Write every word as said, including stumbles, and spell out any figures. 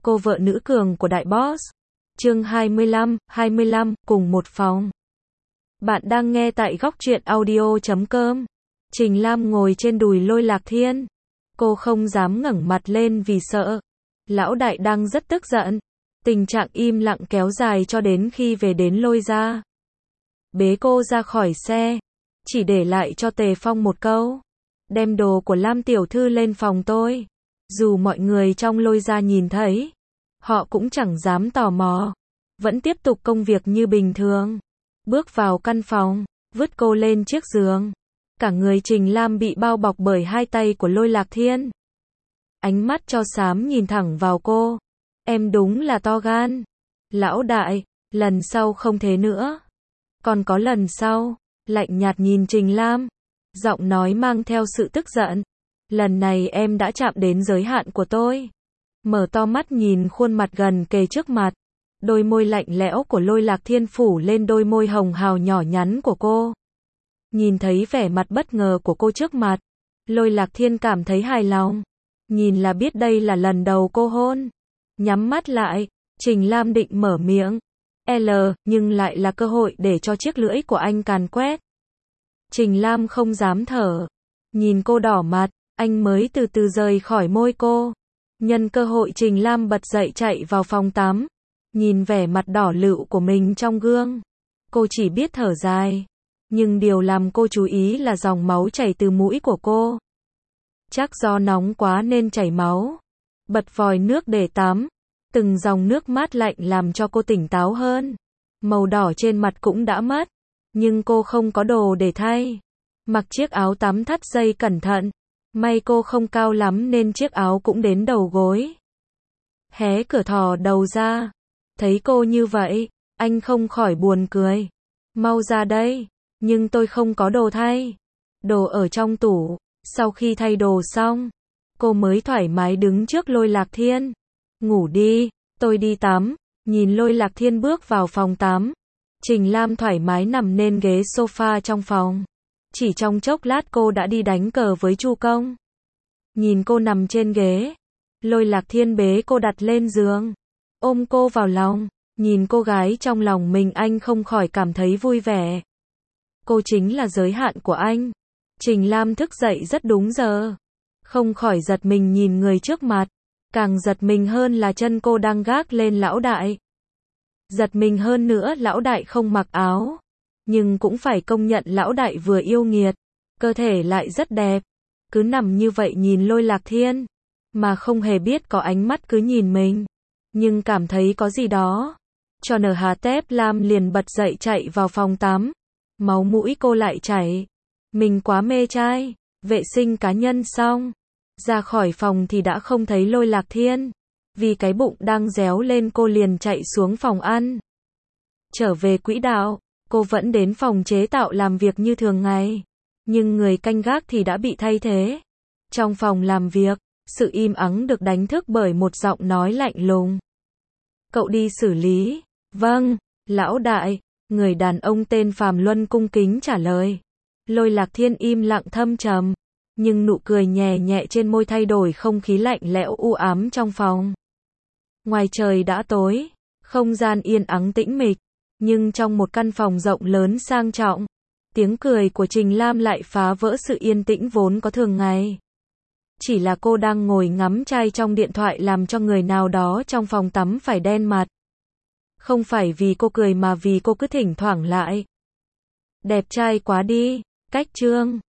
cô vợ nữ cường của đại boss. Chương hai mươi lăm, hai mươi lăm, cùng một phòng. Bạn đang nghe tại góc truyện audio chấm com. Trình Lam ngồi trên đùi Lôi Lạc Thiên. Cô không dám ngẩng mặt lên vì sợ. Lão đại đang rất tức giận. Tình trạng im lặng kéo dài cho đến khi về đến Lôi gia. Bế cô ra khỏi xe. Chỉ để lại cho Tề Phong một câu. Đem đồ của Lam tiểu thư lên phòng tôi. Dù mọi người trong Lôi gia nhìn thấy, họ cũng chẳng dám tò mò. Vẫn tiếp tục công việc như bình thường. Bước vào căn phòng, vứt cô lên chiếc giường. Cả người Trình Lam bị bao bọc bởi hai tay của Lôi Lạc Thiên. Ánh mắt cho xám nhìn thẳng vào cô. Em đúng là to gan. Lão đại, lần sau không thế nữa. Còn có lần sau, lạnh nhạt nhìn Trình Lam. Giọng nói mang theo sự tức giận. Lần này em đã chạm đến giới hạn của tôi. Mở to mắt nhìn khuôn mặt gần kề trước mặt. Đôi môi lạnh lẽo của Lôi Lạc Thiên phủ lên đôi môi hồng hào nhỏ nhắn của cô. Nhìn thấy vẻ mặt bất ngờ của cô trước mặt, Lôi Lạc Thiên cảm thấy hài lòng. Nhìn là biết đây là lần đầu cô hôn. Nhắm mắt lại, Trình Lam định mở miệng. L, nhưng lại là cơ hội để cho chiếc lưỡi của anh càn quét. Trình Lam không dám thở. Nhìn cô đỏ mặt, anh mới từ từ rời khỏi môi cô. Nhân cơ hội Trình Lam bật dậy chạy vào phòng tắm. Nhìn vẻ mặt đỏ lựu của mình trong gương. Cô chỉ biết thở dài. Nhưng điều làm cô chú ý là dòng máu chảy từ mũi của cô. Chắc do nóng quá nên chảy máu. Bật vòi nước để tắm. Từng dòng nước mát lạnh làm cho cô tỉnh táo hơn. Màu đỏ trên mặt cũng đã mất. Nhưng cô không có đồ để thay. Mặc chiếc áo tắm thắt dây cẩn thận. May cô không cao lắm nên chiếc áo cũng đến đầu gối. Hé cửa thò đầu ra. Thấy cô như vậy, anh không khỏi buồn cười. Mau ra đây, nhưng tôi không có đồ thay. Đồ ở trong tủ. Sau khi thay đồ xong, cô mới thoải mái đứng trước Lôi Lạc Thiên. Ngủ đi, tôi đi tắm. Nhìn Lôi Lạc Thiên bước vào phòng tắm. Trình Lam thoải mái nằm lên ghế sofa trong phòng. Chỉ trong chốc lát cô đã đi đánh cờ với Chu Công. Nhìn cô nằm trên ghế, Lôi Lạc Thiên bế cô đặt lên giường. Ôm cô vào lòng. Nhìn cô gái trong lòng mình anh không khỏi cảm thấy vui vẻ. Cô chính là giới hạn của anh. Trình Lam thức dậy rất đúng giờ. Không khỏi giật mình nhìn người trước mặt. Càng giật mình hơn là chân cô đang gác lên lão đại. Giật mình hơn nữa lão đại không mặc áo. Nhưng cũng phải công nhận lão đại vừa yêu nghiệt. Cơ thể lại rất đẹp. Cứ nằm như vậy nhìn Lôi Lạc Thiên. Mà không hề biết có ánh mắt cứ nhìn mình. Nhưng cảm thấy có gì đó. Cho nở hà tép Lam liền bật dậy chạy vào phòng tắm. Máu mũi cô lại chảy. Mình quá mê trai. Vệ sinh cá nhân xong. Ra khỏi phòng thì đã không thấy Lôi Lạc Thiên. Vì cái bụng đang réo lên cô liền chạy xuống phòng ăn. Trở về quỹ đạo, cô vẫn đến phòng chế tạo làm việc như thường ngày. Nhưng người canh gác thì đã bị thay thế. Trong phòng làm việc, sự im ắng được đánh thức bởi một giọng nói lạnh lùng. Cậu đi xử lý. Vâng, lão đại. Người đàn ông tên Phàm Luân cung kính trả lời. Lôi Lạc Thiên im lặng thâm trầm. Nhưng nụ cười nhẹ nhẹ trên môi thay đổi không khí lạnh lẽo u ám trong phòng. Ngoài trời đã tối. Không gian yên ắng tĩnh mịch. Nhưng trong một căn phòng rộng lớn sang trọng, tiếng cười của Trình Lam lại phá vỡ sự yên tĩnh vốn có thường ngày. Chỉ là cô đang ngồi ngắm trai trong điện thoại làm cho người nào đó trong phòng tắm phải đen mặt. Không phải vì cô cười mà vì cô cứ thỉnh thoảng lại. Đẹp trai quá đi. Cách chương.